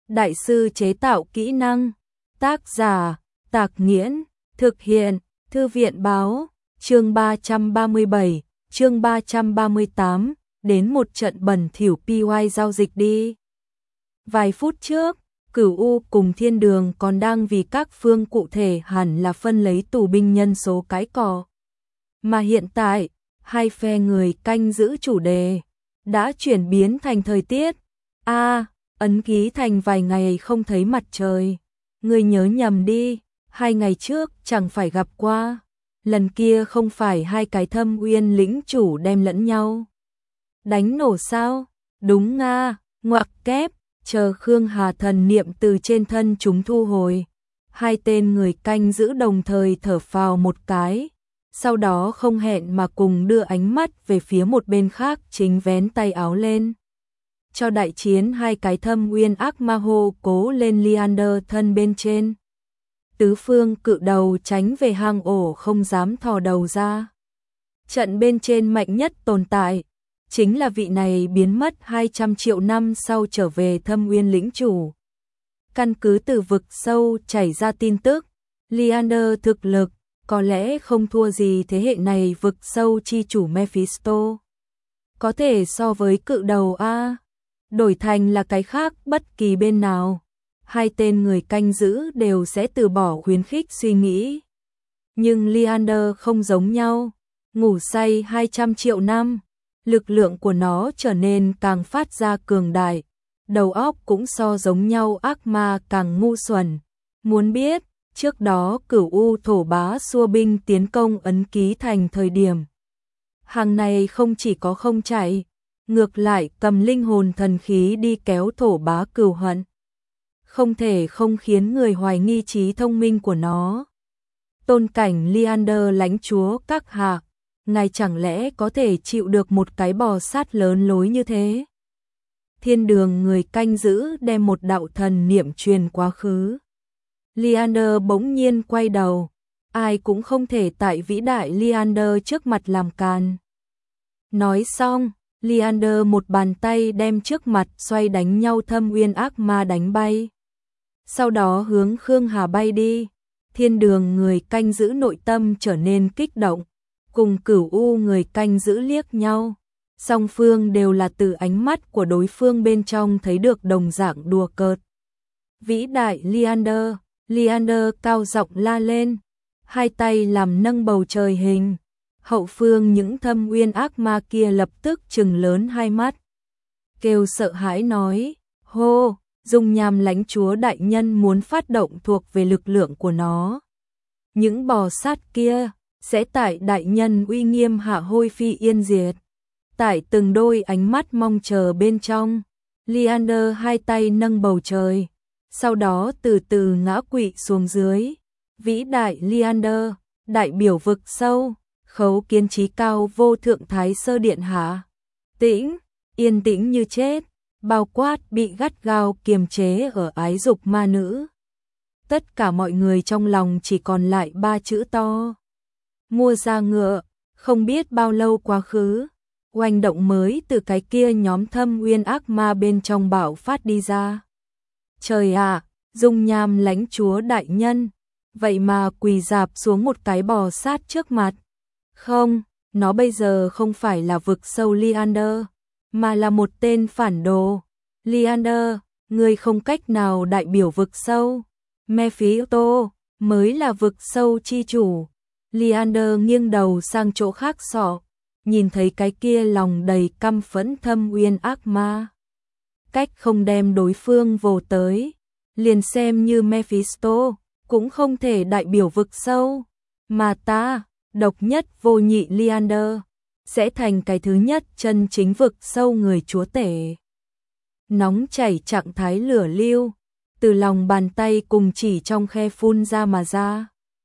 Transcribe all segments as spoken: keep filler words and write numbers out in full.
Đại sư chế tạo kỹ năng. Tác giả Tạc Nghiễn. Thực hiện Thư viện báo. Chương ba trăm ba mươi bảy, chương ba trăm ba mươi tám, đến một trận bẩn thỉu pê i giao dịch đi. Vài phút trước, Cửu U cùng Thiên Đường còn đang vì các phương cụ thể hẳn là phân lấy tù binh nhân số cãi cọ. Mà hiện tại, hai phe người canh giữ chủ đề đã chuyển biến thành thời tiết. A, à, ấn ký thành vài ngày không thấy mặt trời. Người nhớ nhầm đi, hai ngày trước chẳng phải gặp qua. Lần kia không phải hai cái Thâm Uyên lĩnh chủ đem lẫn nhau đánh nổ sao? Đúng nga, ngoặc kép, chờ Khương Hà thần niệm từ trên thân chúng thu hồi. Hai tên người canh giữ đồng thời thở phào một cái, sau đó không hẹn mà cùng đưa ánh mắt về phía một bên khác chính vén tay áo lên. Cho đại chiến hai cái Thâm Uyên ác ma hô cố lên Liander thân bên trên. Tứ phương cự đầu tránh về hang ổ không dám thò đầu ra. Trận bên trên mạnh nhất tồn tại, chính là vị này biến mất hai trăm triệu năm sau trở về Thâm Uyên lĩnh chủ. Căn cứ từ vực sâu chảy ra tin tức, Liander thực lực có lẽ không thua gì thế hệ này vực sâu chi chủ Mephisto. Có thể so với cự đầu A, đổi thành là cái khác bất kỳ bên nào. Hai tên người canh giữ đều sẽ từ bỏ khuyến khích suy nghĩ. Nhưng Liander không giống nhau, ngủ say hai trăm triệu năm, lực lượng của nó trở nên càng phát ra cường đại, đầu óc cũng so giống nhau ác ma càng ngu xuẩn. Muốn biết, trước đó Cửu U thổ bá xua binh tiến công ấn ký thành thời điểm. Hàng này không chỉ có không chạy, ngược lại cầm linh hồn thần khí đi kéo thổ bá cừu hận. Không thể không khiến người hoài nghi trí thông minh của nó. Tôn cảnh Liander lãnh chúa các hạ, ngài chẳng lẽ có thể chịu được một cái bò sát lớn lối như thế? Thiên Đường người canh giữ đem một đạo thần niệm truyền quá khứ. Liander bỗng nhiên quay đầu, ai cũng không thể tại vĩ đại Liander trước mặt làm càn. Nói xong, Liander một bàn tay đem trước mặt xoay đánh nhau Thâm Uyên ác ma đánh bay. Sau đó hướng Khương Hà bay đi. Thiên Đường người canh giữ nội tâm trở nên kích động, cùng Cửu U người canh giữ liếc nhau. Song phương đều là từ ánh mắt của đối phương bên trong thấy được đồng dạng đùa cợt. Vĩ đại Liander, Liander cao giọng la lên, hai tay làm nâng bầu trời hình. Hậu phương những Thâm Uyên ác ma kia lập tức trừng lớn hai mắt, kêu sợ hãi nói, hô, Dung Nham lãnh chúa đại nhân muốn phát động thuộc về lực lượng của nó. Những bò sát kia sẽ tại đại nhân uy nghiêm hạ hôi phi yên diệt. Tại từng đôi ánh mắt mong chờ bên trong, Liander hai tay nâng bầu trời, sau đó từ từ ngã quỵ xuống dưới. Vĩ đại Liander, đại biểu vực sâu, khấu kiến trí cao vô thượng thái sơ điện hạ. Tĩnh, yên tĩnh như chết, bao quát bị gắt gao kiềm chế ở ái dục ma nữ. Tất cả mọi người trong lòng chỉ còn lại ba chữ to. Mua ra ngựa, không biết bao lâu quá khứ, oanh động mới từ cái kia nhóm Thâm Uyên ác ma bên trong bạo phát đi ra. Trời ạ, Dung Nham lãnh chúa đại nhân, vậy mà quỳ dạp xuống một cái bò sát trước mặt. Không, nó bây giờ không phải là vực sâu Liander, mà là một tên phản đồ. Liander, ngươi không cách nào đại biểu vực sâu. Mephisto mới là vực sâu chi chủ. Liander nghiêng đầu sang chỗ khác sọ, nhìn thấy cái kia lòng đầy căm phẫn Thâm Uyên ác ma. Cách không đem đối phương vồ tới, liền xem như Mephisto cũng không thể đại biểu vực sâu, mà ta, độc nhất vô nhị Liander, sẽ thành cái thứ nhất chân chính vực sâu người chúa tể. Nóng chảy trạng thái lửa lưu, từ lòng bàn tay cùng chỉ trong khe phun ra mà ra.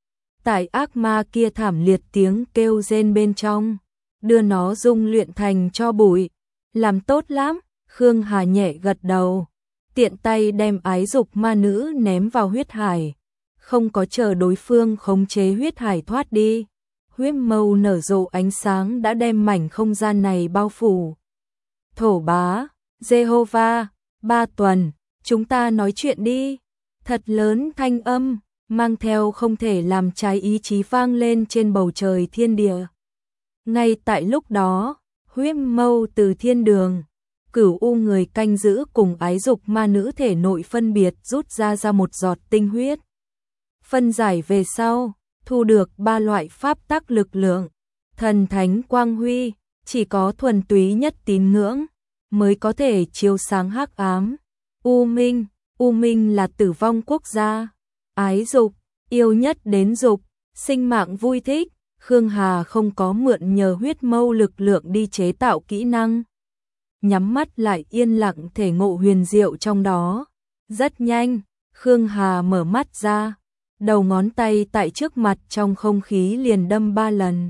Tại ác ma kia thảm liệt tiếng kêu rên bên trong, đưa nó dung luyện thành cho bụi. Làm tốt lắm, Khương Hà nhẹ gật đầu, tiện tay đem ái dục ma nữ ném vào huyết hải. Không có chờ đối phương khống chế huyết hải thoát đi, huyết mâu nở rộ ánh sáng đã đem mảnh không gian này bao phủ. Thổ bá, Jehovah, ba tuần, chúng ta nói chuyện đi. Thật lớn thanh âm, mang theo không thể làm trái ý chí vang lên trên bầu trời thiên địa. Ngay tại lúc đó, huyết mâu từ thiên đường, Cửu U người canh giữ cùng ái dục ma nữ thể nội phân biệt rút ra ra một giọt tinh huyết. Phân giải về sau, thu được ba loại pháp tắc lực lượng, thần thánh quang huy, chỉ có thuần túy nhất tín ngưỡng mới có thể chiếu sáng hắc ám. U Minh, U Minh là tử vong quốc gia, ái dục, yêu nhất đến dục, sinh mạng vui thích. Khương Hà không có mượn nhờ huyết mâu lực lượng đi chế tạo kỹ năng, nhắm mắt lại yên lặng thể ngộ huyền diệu trong đó. Rất nhanh, Khương Hà mở mắt ra, đầu ngón tay tại trước mặt trong không khí liền đâm ba lần.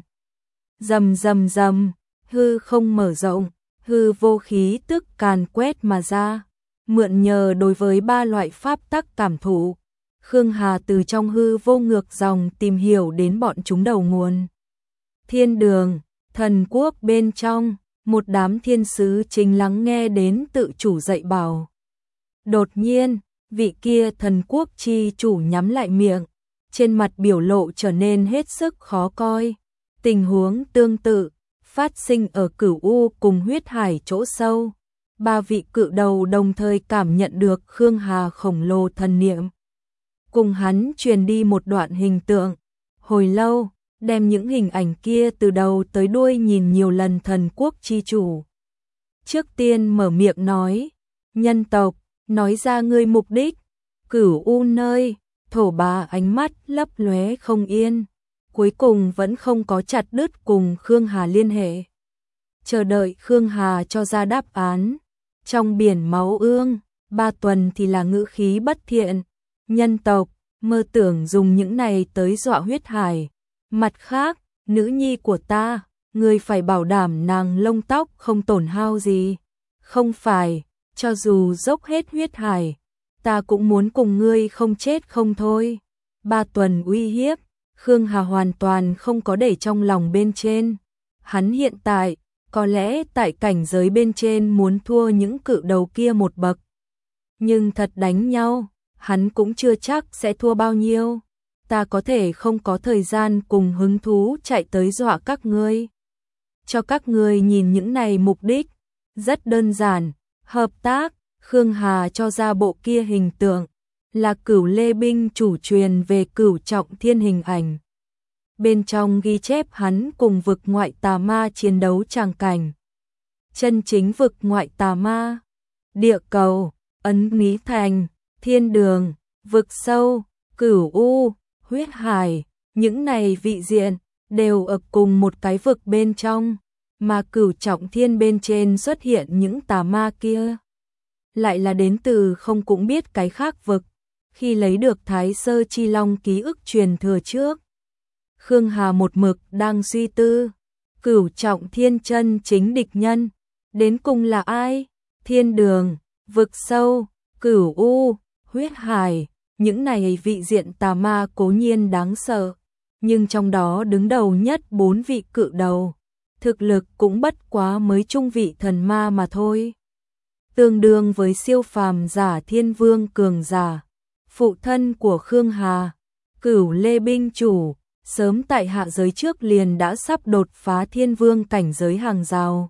Rầm rầm rầm, hư không mở rộng, hư vô khí tức càn quét mà ra. Mượn nhờ đối với ba loại pháp tắc cảm thụ, Khương Hà từ trong hư vô ngược dòng tìm hiểu đến bọn chúng đầu nguồn. Thiên đường, thần quốc bên trong, một đám thiên sứ chính lắng nghe đến tự chủ dạy bảo. Đột nhiên, vị kia thần quốc chi chủ nhắm lại miệng, trên mặt biểu lộ trở nên hết sức khó coi. Tình huống tương tự phát sinh ở Cửu U cùng huyết hải chỗ sâu. Ba vị cự đầu đồng thời cảm nhận được Khương Hà khổng lồ thần niệm. Cùng hắn truyền đi một đoạn hình tượng. Hồi lâu, đem những hình ảnh kia từ đầu tới đuôi nhìn nhiều lần thần quốc chi chủ. Trước tiên mở miệng nói, nhân tộc, nói ra ngươi mục đích. Cửu U nơi, thổ bá ánh mắt lấp lóe không yên. Cuối cùng vẫn không có chặt đứt cùng Khương Hà liên hệ. Chờ đợi Khương Hà cho ra đáp án. Trong biển máu ương, ba tuần thì là ngữ khí bất thiện. Nhân tộc, mơ tưởng dùng những này tới dọa huyết hải. Mặt khác, nữ nhi của ta, ngươi phải bảo đảm nàng lông tóc không tổn hao gì. Không phải, cho dù dốc hết huyết hải, ta cũng muốn cùng ngươi không chết không thôi. Ba tuần uy hiếp, Khương Hà hoàn toàn không có để trong lòng bên trên. Hắn hiện tại, có lẽ tại cảnh giới bên trên muốn thua những cự đầu kia một bậc. Nhưng thật đánh nhau, hắn cũng chưa chắc sẽ thua bao nhiêu. Ta có thể không có thời gian cùng hứng thú chạy tới dọa các ngươi. Cho các ngươi nhìn những này mục đích. Rất đơn giản, hợp tác. Khương Hà cho ra bộ kia hình tượng, là Cửu Lê binh chủ truyền về Cửu Trọng Thiên hình ảnh. Bên trong ghi chép hắn cùng vực ngoại tà ma chiến đấu tràng cảnh. Chân chính vực ngoại tà ma, địa cầu, ấn Lý Thành, thiên đường, vực sâu, Cửu U, huyết hải, những này vị diện đều ở cùng một cái vực bên trong, mà Cửu Trọng Thiên bên trên xuất hiện những tà ma kia, lại là đến từ không cũng biết cái khác vực. Khi lấy được Thái Sơ Chi Long ký ức truyền thừa trước, Khương Hà một mực đang suy tư, Cửu Trọng Thiên chân chính địch nhân đến cùng là ai? Thiên đường, vực sâu, Cửu U, huyết hải, những này vị diện tà ma cố nhiên đáng sợ, nhưng trong đó đứng đầu nhất bốn vị cự đầu, thực lực cũng bất quá mới trung vị thần ma mà thôi. Tương đương với siêu phàm giả thiên vương cường giả. Phụ thân của Khương Hà, Cửu Lê binh chủ, sớm tại hạ giới trước liền đã sắp đột phá thiên vương cảnh giới hàng rào,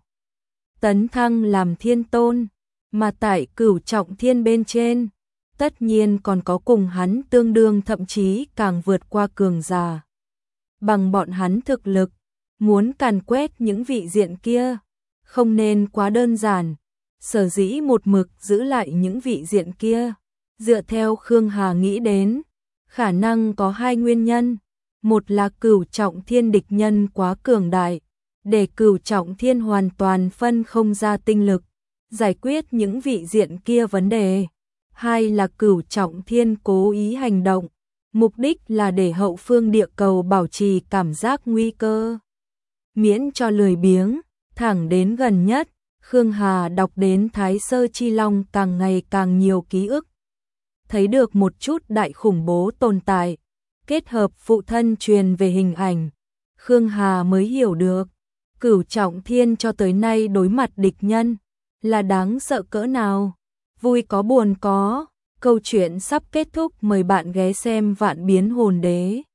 tấn thăng làm thiên tôn, mà tại Cửu Trọng Thiên bên trên, tất nhiên còn có cùng hắn tương đương thậm chí càng vượt qua cường giả. Bằng bọn hắn thực lực, muốn càn quét những vị diện kia, không nên quá đơn giản. Sở dĩ một mực giữ lại những vị diện kia, dựa theo Khương Hà nghĩ đến, khả năng có hai nguyên nhân. Một là Cửu Trọng Thiên địch nhân quá cường đại, để Cửu Trọng Thiên hoàn toàn phân không ra tinh lực, giải quyết những vị diện kia vấn đề. Hai là Cửu Trọng Thiên cố ý hành động, mục đích là để hậu phương địa cầu bảo trì cảm giác nguy cơ. Miễn cho lười biếng, thẳng đến gần nhất, Khương Hà đọc đến Thái Sơ Chi Long càng ngày càng nhiều ký ức. Thấy được một chút đại khủng bố tồn tại, kết hợp phụ thân truyền về hình ảnh, Khương Hà mới hiểu được, Cửu Trọng Thiên cho tới nay đối mặt địch nhân, là đáng sợ cỡ nào. vui có buồn có. Câu chuyện sắp kết thúc, mời bạn ghé xem Vạn Biến Hồn Đế.